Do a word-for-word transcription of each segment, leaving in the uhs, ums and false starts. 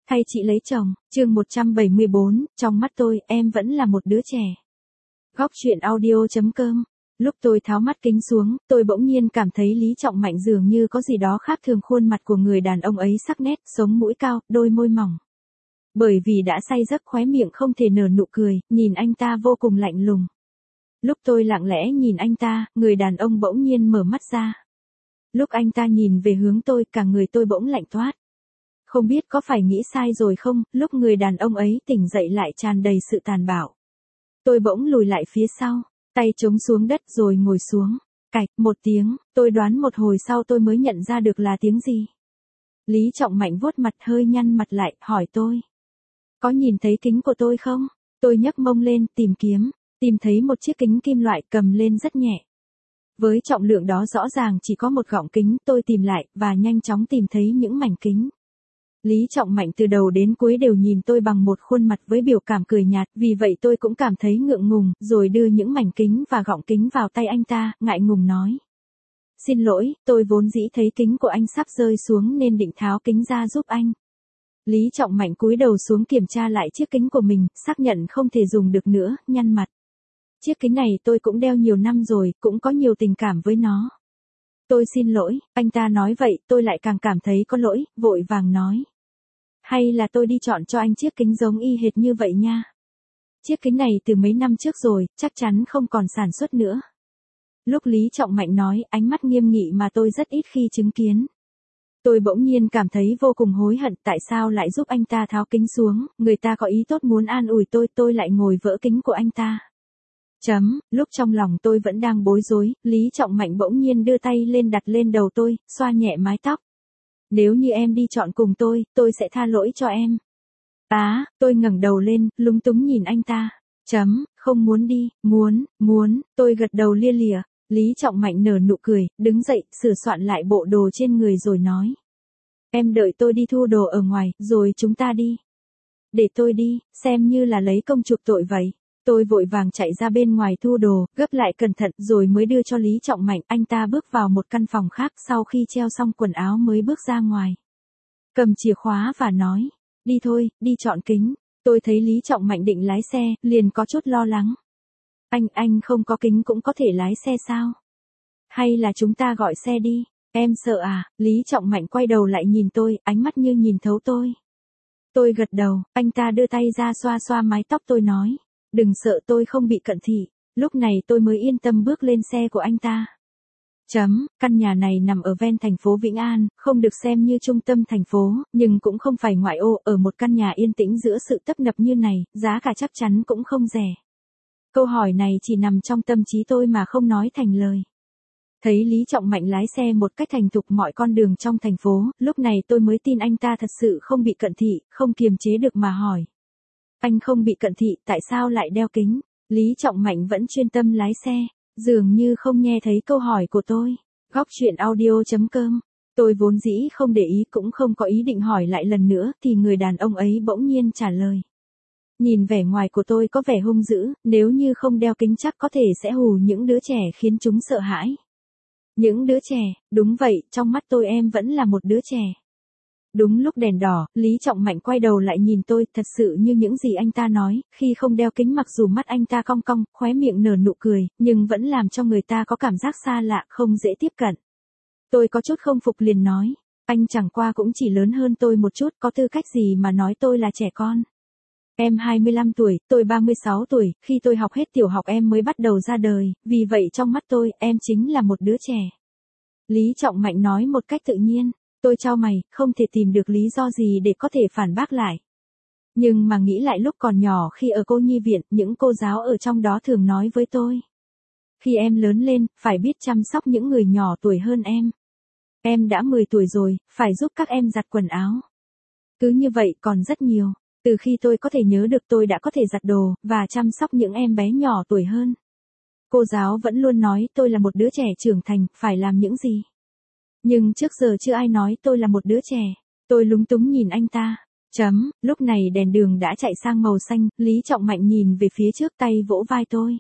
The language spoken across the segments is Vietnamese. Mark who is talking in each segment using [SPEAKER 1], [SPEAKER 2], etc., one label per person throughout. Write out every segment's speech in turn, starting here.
[SPEAKER 1] Hay chị lấy chồng, chương một trăm bảy mươi bốn, trong mắt tôi, em vẫn là một đứa trẻ. Góc truyện audio chấm com. Lúc tôi tháo mắt kính xuống, tôi bỗng nhiên cảm thấy Lý Trọng Mạnh dường như có gì đó khác thường khuôn mặt của người đàn ông ấy sắc nét, sống mũi cao, đôi môi mỏng. Bởi vì đã say giấc khóe miệng không thể nở nụ cười, nhìn anh ta vô cùng lạnh lùng. Lúc tôi lặng lẽ nhìn anh ta, người đàn ông bỗng nhiên mở mắt ra. Lúc anh ta nhìn về hướng tôi, cả người tôi bỗng lạnh toát. Không biết có phải nghĩ sai rồi không, lúc người đàn ông ấy tỉnh dậy lại tràn đầy sự tàn bạo. Tôi bỗng lùi lại phía sau, tay chống xuống đất rồi ngồi xuống. Cạch, một tiếng, tôi đoán một hồi sau tôi mới nhận ra được là tiếng gì. Lý Trọng Mạnh vuốt mặt hơi nhăn mặt lại, hỏi tôi. Có nhìn thấy kính của tôi không? Tôi nhấc mông lên, tìm kiếm, tìm thấy một chiếc kính kim loại cầm lên rất nhẹ. Với trọng lượng đó rõ ràng chỉ có một gọng kính, tôi tìm lại, và nhanh chóng tìm thấy những mảnh kính. Lý Trọng Mạnh từ đầu đến cuối đều nhìn tôi bằng một khuôn mặt với biểu cảm cười nhạt, vì vậy tôi cũng cảm thấy ngượng ngùng, rồi đưa những mảnh kính và gọng kính vào tay anh ta, ngại ngùng nói. Xin lỗi, tôi vốn dĩ thấy kính của anh sắp rơi xuống nên định tháo kính ra giúp anh. Lý Trọng Mạnh cúi đầu xuống kiểm tra lại chiếc kính của mình, xác nhận không thể dùng được nữa, nhăn mặt. Chiếc kính này tôi cũng đeo nhiều năm rồi, cũng có nhiều tình cảm với nó. Tôi xin lỗi, anh ta nói vậy, tôi lại càng cảm thấy có lỗi, vội vàng nói. Hay là tôi đi chọn cho anh chiếc kính giống y hệt như vậy nha. Chiếc kính này từ mấy năm trước rồi, chắc chắn không còn sản xuất nữa. Lúc Lý Trọng Mạnh nói, ánh mắt nghiêm nghị mà tôi rất ít khi chứng kiến. Tôi bỗng nhiên cảm thấy vô cùng hối hận tại sao lại giúp anh ta tháo kính xuống, người ta có ý tốt muốn an ủi tôi, tôi lại ngồi vỡ kính của anh ta. Chấm, lúc trong lòng tôi vẫn đang bối rối, Lý Trọng Mạnh bỗng nhiên đưa tay lên đặt lên đầu tôi, xoa nhẹ mái tóc. Nếu như em đi chọn cùng tôi, tôi sẽ tha lỗi cho em. Á, tôi ngẩng đầu lên, lúng túng nhìn anh ta. Chấm, không muốn đi, muốn, muốn, tôi gật đầu lia lịa. Lý Trọng Mạnh nở nụ cười, đứng dậy, sửa soạn lại bộ đồ trên người rồi nói. Em đợi tôi đi thu đồ ở ngoài, rồi chúng ta đi. Để tôi đi, xem như là lấy công chuộc tội vậy. Tôi vội vàng chạy ra bên ngoài thu đồ, gấp lại cẩn thận rồi mới đưa cho Lý Trọng Mạnh. Anh ta bước vào một căn phòng khác sau khi treo xong quần áo mới bước ra ngoài. Cầm chìa khóa và nói, đi thôi, đi chọn kính. Tôi thấy Lý Trọng Mạnh định lái xe, liền có chút lo lắng. Anh, anh không có kính cũng có thể lái xe sao? Hay là chúng ta gọi xe đi? Em sợ à? Lý Trọng Mạnh quay đầu lại nhìn tôi, ánh mắt như nhìn thấu tôi. Tôi gật đầu, anh ta đưa tay ra xoa xoa mái tóc tôi nói. Đừng sợ, tôi không bị cận thị. Lúc này tôi mới yên tâm bước lên xe của anh ta. Chấm, căn nhà này nằm ở ven thành phố Vĩnh An, không được xem như trung tâm thành phố, nhưng cũng không phải ngoại ô, ở một căn nhà yên tĩnh giữa sự tấp nập như này, giá cả chắc chắn cũng không rẻ. Câu hỏi này chỉ nằm trong tâm trí tôi mà không nói thành lời. Thấy Lý Trọng Mạnh lái xe một cách thành thục mọi con đường trong thành phố, lúc này tôi mới tin anh ta thật sự không bị cận thị, không kiềm chế được mà hỏi. Anh không bị cận thị, tại sao lại đeo kính? Lý Trọng Mạnh vẫn chuyên tâm lái xe, dường như không nghe thấy câu hỏi của tôi. Góc truyện audio chấm com. Tôi vốn dĩ không để ý cũng không có ý định hỏi lại lần nữa thì người đàn ông ấy bỗng nhiên trả lời. Nhìn vẻ ngoài của tôi có vẻ hung dữ, nếu như không đeo kính chắc có thể sẽ hù những đứa trẻ khiến chúng sợ hãi. Những đứa trẻ, đúng vậy, trong mắt tôi em vẫn là một đứa trẻ. Đúng lúc đèn đỏ, Lý Trọng Mạnh quay đầu lại nhìn tôi, thật sự như những gì anh ta nói, khi không đeo kính mặc dù mắt anh ta cong cong, khóe miệng nở nụ cười, nhưng vẫn làm cho người ta có cảm giác xa lạ, không dễ tiếp cận. Tôi có chút không phục liền nói, anh chẳng qua cũng chỉ lớn hơn tôi một chút, có tư cách gì mà nói tôi là trẻ con. Em hai mươi lăm tuổi, tôi ba mươi sáu tuổi, khi tôi học hết tiểu học em mới bắt đầu ra đời, vì vậy trong mắt tôi, em chính là một đứa trẻ. Lý Trọng Mạnh nói một cách tự nhiên. Tôi chau mày, không thể tìm được lý do gì để có thể phản bác lại. Nhưng mà nghĩ lại lúc còn nhỏ khi ở cô nhi viện, những cô giáo ở trong đó thường nói với tôi. Khi em lớn lên, phải biết chăm sóc những người nhỏ tuổi hơn em. Em đã mười tuổi rồi, phải giúp các em giặt quần áo. Cứ như vậy còn rất nhiều. Từ khi tôi có thể nhớ được tôi đã có thể giặt đồ, và chăm sóc những em bé nhỏ tuổi hơn. Cô giáo vẫn luôn nói tôi là một đứa trẻ trưởng thành, phải làm những gì. Nhưng trước giờ chưa ai nói tôi là một đứa trẻ. Tôi lúng túng nhìn anh ta. Chấm, lúc này đèn đường đã chạy sang màu xanh, Lý Trọng Mạnh nhìn về phía trước tay vỗ vai tôi.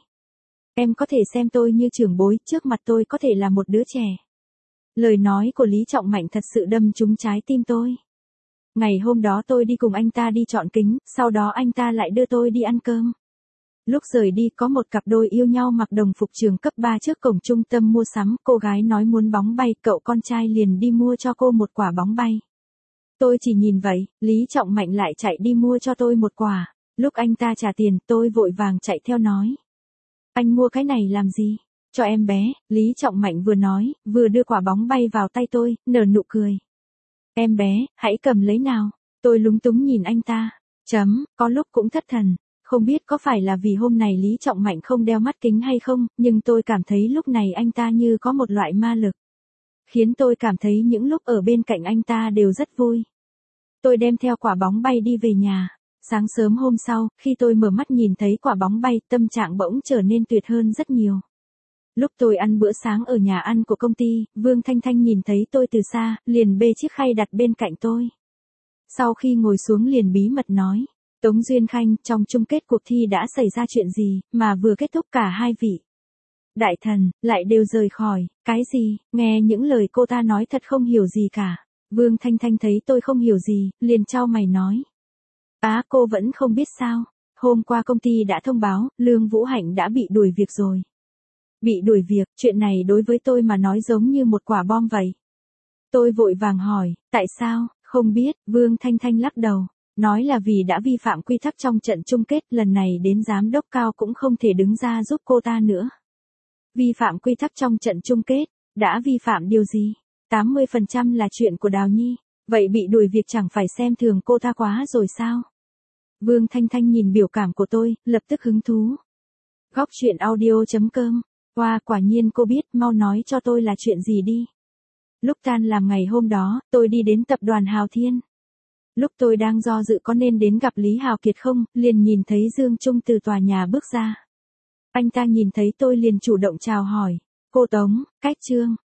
[SPEAKER 1] Em có thể xem tôi như trưởng bối, trước mặt tôi có thể là một đứa trẻ. Lời nói của Lý Trọng Mạnh thật sự đâm trúng trái tim tôi. ngày hôm đó tôi đi cùng anh ta đi chọn kính, sau đó anh ta lại đưa tôi đi ăn cơm. Lúc rời đi có một cặp đôi yêu nhau mặc đồng phục trường cấp ba trước cổng trung tâm mua sắm, cô gái nói muốn bóng bay, cậu con trai liền đi mua cho cô một quả bóng bay. Tôi chỉ nhìn vậy, Lý Trọng Mạnh lại chạy đi mua cho tôi một quả. Lúc anh ta trả tiền, tôi vội vàng chạy theo nói. Anh mua cái này làm gì? Cho em bé, Lý Trọng Mạnh vừa nói, vừa đưa quả bóng bay vào tay tôi, nở nụ cười. Em bé, hãy cầm lấy nào. Tôi lúng túng nhìn anh ta. Chấm, có lúc cũng thất thần. Không biết có phải là vì hôm này Lý Trọng Mạnh không đeo mắt kính hay không, nhưng tôi cảm thấy lúc này anh ta như có một loại ma lực. Khiến tôi cảm thấy những lúc ở bên cạnh anh ta đều rất vui. Tôi đem theo quả bóng bay đi về nhà. Sáng sớm hôm sau, khi tôi mở mắt nhìn thấy quả bóng bay, tâm trạng bỗng trở nên tuyệt hơn rất nhiều. Lúc tôi ăn bữa sáng ở nhà ăn của công ty, Vương Thanh Thanh nhìn thấy tôi từ xa, liền bê chiếc khay đặt bên cạnh tôi. Sau khi ngồi xuống liền bí mật nói. Tống Duyên Khanh, trong chung kết cuộc thi đã xảy ra chuyện gì, mà vừa kết thúc cả hai vị đại thần, lại đều rời khỏi, cái gì, nghe những lời cô ta nói thật không hiểu gì cả. Vương Thanh Thanh thấy tôi không hiểu gì, liền chau mày nói. Á cô vẫn không biết sao, hôm qua công ty đã thông báo, Lương Vũ Hạnh đã bị đuổi việc rồi. Bị đuổi việc, chuyện này đối với tôi mà nói giống như một quả bom vậy. Tôi vội vàng hỏi, tại sao, không biết, Vương Thanh Thanh lắc đầu. Nói là vì đã vi phạm quy tắc trong trận chung kết, lần này đến giám đốc cao cũng không thể đứng ra giúp cô ta nữa. Vi phạm quy tắc trong trận chung kết, đã vi phạm điều gì? tám mươi phần trăm là chuyện của Đào Nhi, vậy bị đuổi việc chẳng phải xem thường cô ta quá rồi sao? Vương Thanh Thanh nhìn biểu cảm của tôi, lập tức hứng thú. Góc truyện audio chấm com, wow, quả nhiên cô biết, mau nói cho tôi là chuyện gì đi. Lúc tan làm ngày hôm đó, tôi đi đến tập đoàn Hào Thiên. Lúc tôi đang do dự có nên đến gặp Lý Hào Kiệt không, liền nhìn thấy Dương Trung từ tòa nhà bước ra. Anh ta nhìn thấy tôi liền chủ động chào hỏi. Cô Tống, Cách Trương,